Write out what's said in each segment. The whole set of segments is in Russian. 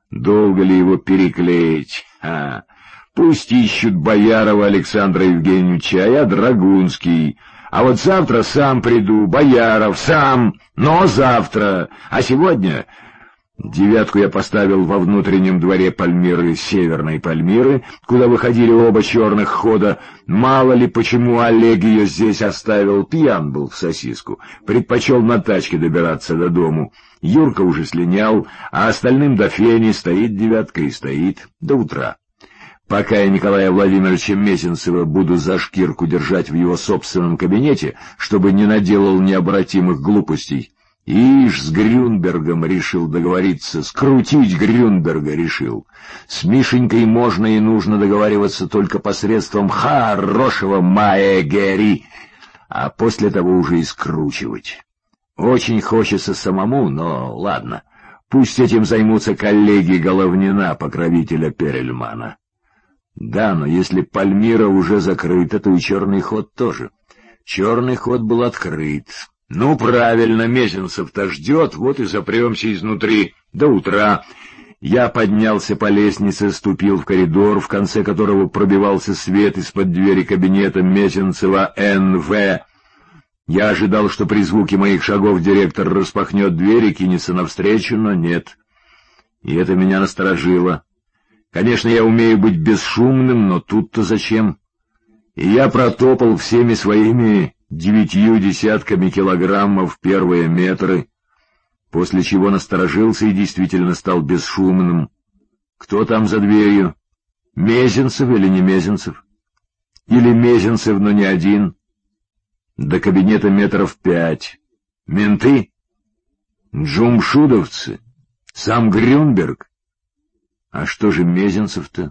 Долго ли его переклеить? Пусть ищут Боярова Александра Евгеньевича, а я Драгунский. А вот завтра сам приду, Бояров, сам, но завтра. А сегодня... Девятку я поставил во внутреннем дворе Пальмиры, Северной Пальмиры, куда выходили оба черных хода. Мало ли почему Олег ее здесь оставил, пьян был в сосиску, предпочел на тачке добираться до дому. Юрка уже слинял, а остальным до фени стоит девятка и стоит до утра. Пока я Николая Владимировича Мезенцева буду за шкирку держать в его собственном кабинете, чтобы не наделал необратимых глупостей, ишь, с Грюнбергом решил договориться, скрутить Грюнберга решил. С Мишенькой можно и нужно договариваться только посредством хорошего Маэгери, а после того уже и скручивать. Очень хочется самому, но ладно, пусть этим займутся коллеги Головнина, покровителя Перельмана. Да, но если Пальмира уже закрыта, то и черный ход тоже. Черный ход был открыт. Ну, правильно, Мезенцев-то ждет, вот и запремся изнутри до утра. Я поднялся по лестнице, ступил в коридор, в конце которого пробивался свет из-под двери кабинета Мезенцева Н.В. Я ожидал, что при звуке моих шагов директор распахнет дверь и кинется навстречу, но нет. И это меня насторожило. Конечно, я умею быть бесшумным, но тут-то зачем? И я протопал всеми своими 9 десятками килограммов первые метры, после чего насторожился и действительно стал бесшумным. Кто там за дверью? Мезенцев или не Мезенцев? Или Мезенцев, но не один? До кабинета метров 5. Менты? Джумшудовцы? Сам Грюнберг? А что же Мезенцев-то?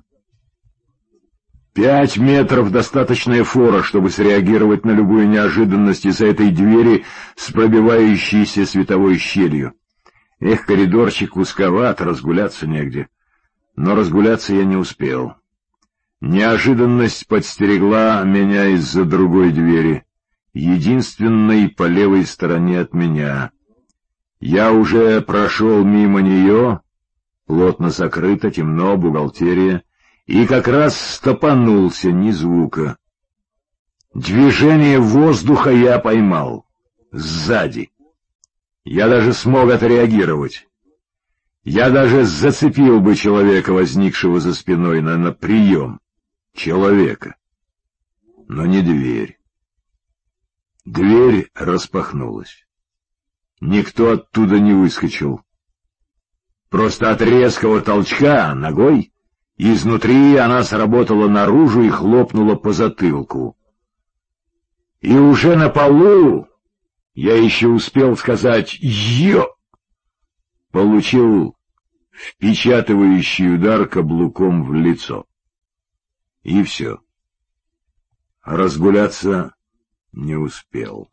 5 метров — достаточная фора, чтобы среагировать на любую неожиданность из-за этой двери с пробивающейся световой щелью. Эх, коридорчик узковат, разгуляться негде. Но разгуляться я не успел. Неожиданность подстерегла меня из-за другой двери, единственной по левой стороне от меня. Я уже прошел мимо нее, плотно закрыто, темно, бухгалтерия, и как раз стопанулся, ни звука. Движение воздуха я поймал. Сзади. Я даже смог отреагировать. Я даже зацепил бы человека, возникшего за спиной, на прием. Человека. Но не дверь. Дверь распахнулась. Никто оттуда не выскочил. Просто от резкого толчка ногой изнутри она сработала наружу и хлопнула по затылку. И уже на полу я еще успел сказать «Ё!», получил впечатывающий удар каблуком в лицо. И все. Разгуляться не успел.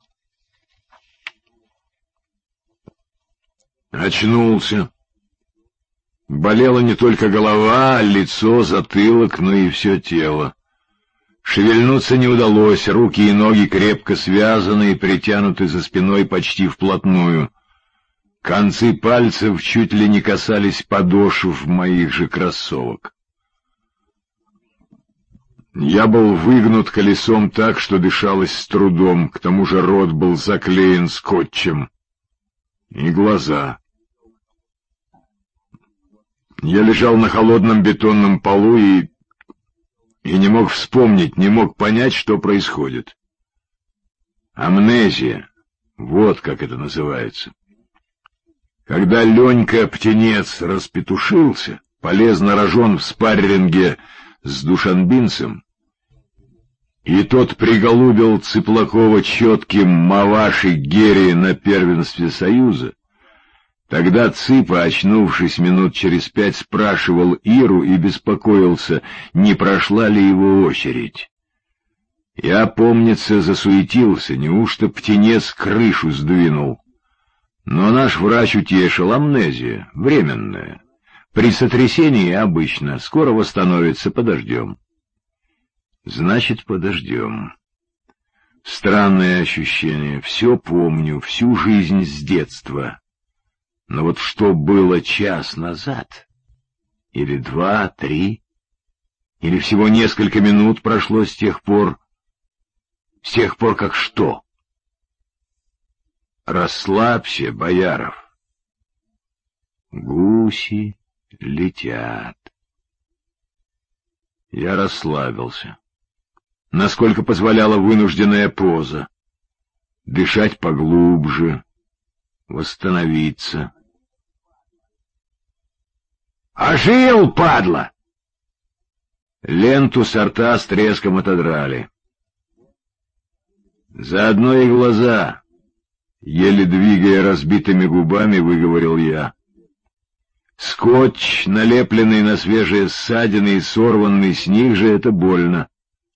Очнулся. Болела не только голова, лицо, затылок, но и все тело. Шевельнуться не удалось, руки и ноги крепко связаны и притянуты за спиной почти вплотную. Концы пальцев чуть ли не касались подошв моих же кроссовок. Я был выгнут колесом так, что дышалось с трудом, к тому же рот был заклеен скотчем. И глаза. Я лежал на холодном бетонном полу и не мог вспомнить, не мог понять, что происходит. Амнезия. Вот как это называется. Когда Ленька Птенец распетушился, полез на рожон в спарринге с душанбинцем, и тот приголубил Цыплакова четким Маваши Герри на первенстве Союза, тогда Цыпа, очнувшись минут через 5, спрашивал Иру и беспокоился, не прошла ли его очередь. Я, помнится, засуетился, неужто Птенец крышу сдвинул. Но наш врач утешил: амнезия, временная. При сотрясении обычно, скоро восстановится, подождем. Значит, подождем. Странное ощущение, все помню, всю жизнь с детства. Но вот что было час назад, Или 2, 3? Или всего несколько минут прошло с тех пор? С тех пор как что? Расслабься, Бояров. Гуси летят. Я расслабился, насколько позволяла вынужденная поза. Дышать поглубже, восстановиться. «Ожил, падла!» Ленту с рта с треском отодрали. «Заодно и глаза», — еле двигая разбитыми губами, выговорил я. «Скотч, налепленный на свежие ссадины и сорванный с них же, это больно.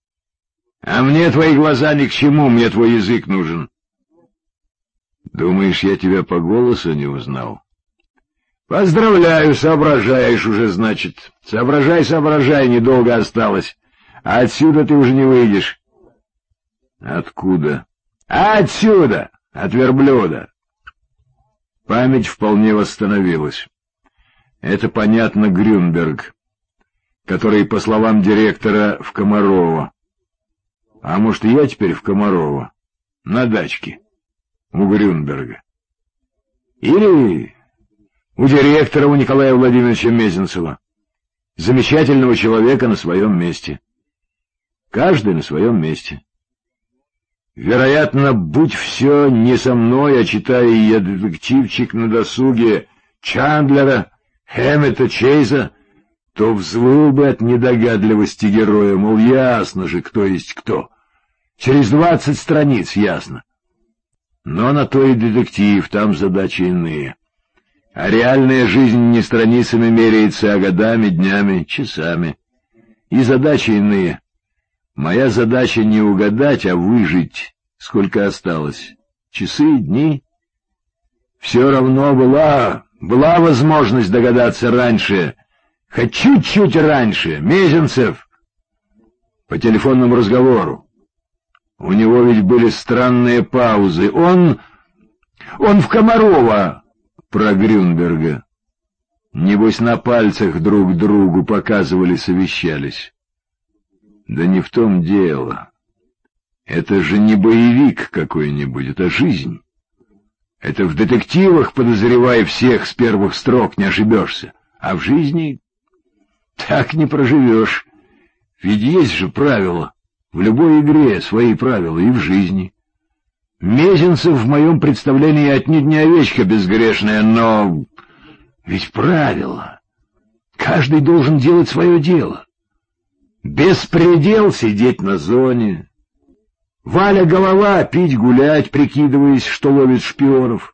А мне твои глаза ни к чему, мне твой язык нужен». «Думаешь, я тебя по голосу не узнал?» «Поздравляю, соображаешь уже, значит. Соображай, недолго осталось. А отсюда ты уже не выйдешь». «Откуда?» «Отсюда, от верблюда». Память вполне восстановилась. Это, понятно, Грюнберг, который, по словам директора, в Комарово. А может, и я теперь в Комарово, на дачке, у Грюнберга. Или у директора, у Николая Владимировича Мезенцева, замечательного человека на своем месте. Каждый на своем месте. Вероятно, будь все не со мной, а читая я детективчик на досуге Чандлера, Хэммета, Чейза, то взвыл бы от недогадливости героя, мол, ясно же, кто есть кто. Через 20 страниц ясно. Но на то и детектив, там задачи иные. А реальная жизнь не страницами меряется, а годами, днями, часами. И задачи иные. Моя задача не угадать, а выжить, сколько осталось. Часы, дни. Все равно была возможность догадаться раньше, хоть чуть-чуть раньше. Мезенцев по телефонному разговору. У него ведь были странные паузы. Он в Комарово, про Грюнберга. Небось, на пальцах друг другу показывали, совещались. Да не в том дело. Это же не боевик какой-нибудь, это жизнь. Это в детективах, подозревая всех с первых строк, не ошибешься. А в жизни так не проживешь. Ведь есть же правила. В любой игре свои правила, и в жизни. Мезенцев в моем представлении отнюдь не овечка безгрешная, но ведь правила. Каждый должен делать свое дело. Беспредел — сидеть на зоне. Валя голова — пить, гулять, прикидываясь, что ловит шпионов.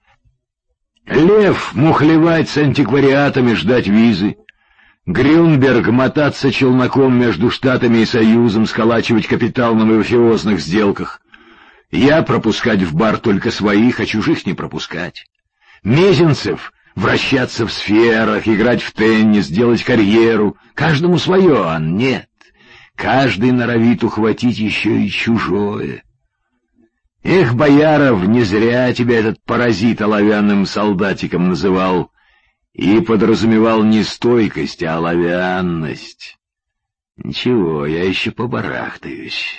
Лев — мухлевать с антиквариатами, ждать визы. Грюнберг — мотаться челноком между Штатами и Союзом, сколачивать капитал на мафиозных сделках. Я — пропускать в бар только своих, а чужих не пропускать. Мезенцев — вращаться в сферах, играть в теннис, делать карьеру. Каждому свое, а нет. Каждый норовит ухватить еще и чужое. Эх, Бояров, не зря тебя этот паразит оловянным солдатиком называл и подразумевал не стойкость, а оловянность. Ничего, я еще побарахтаюсь.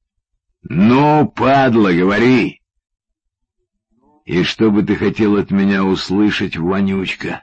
Ну, падла, говори. И что бы ты хотел от меня услышать, вонючка?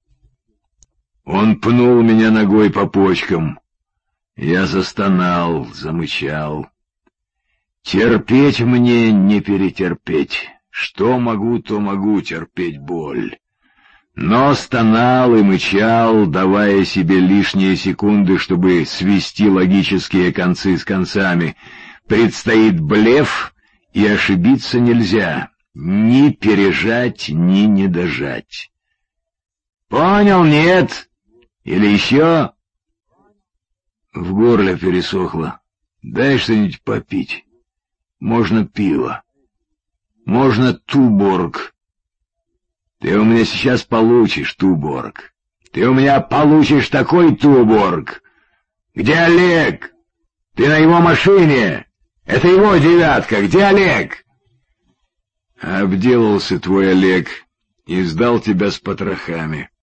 Он пнул меня ногой по почкам. Я застонал, замычал. Терпеть мне не перетерпеть. Что могу, то могу терпеть боль. Но стонал и мычал, давая себе лишние секунды, чтобы свести логические концы с концами. Предстоит блеф, и ошибиться нельзя. Ни пережать, ни не дожать. Понял, нет? Или еще? В горле пересохло. Дай что-нибудь попить. Можно пиво. Можно Туборг. Ты у меня сейчас получишь Туборг. Ты у меня получишь такой Туборг. Где Олег? Ты на его машине. Это его девятка. Где Олег? Обделался твой Олег и сдал тебя с потрохами.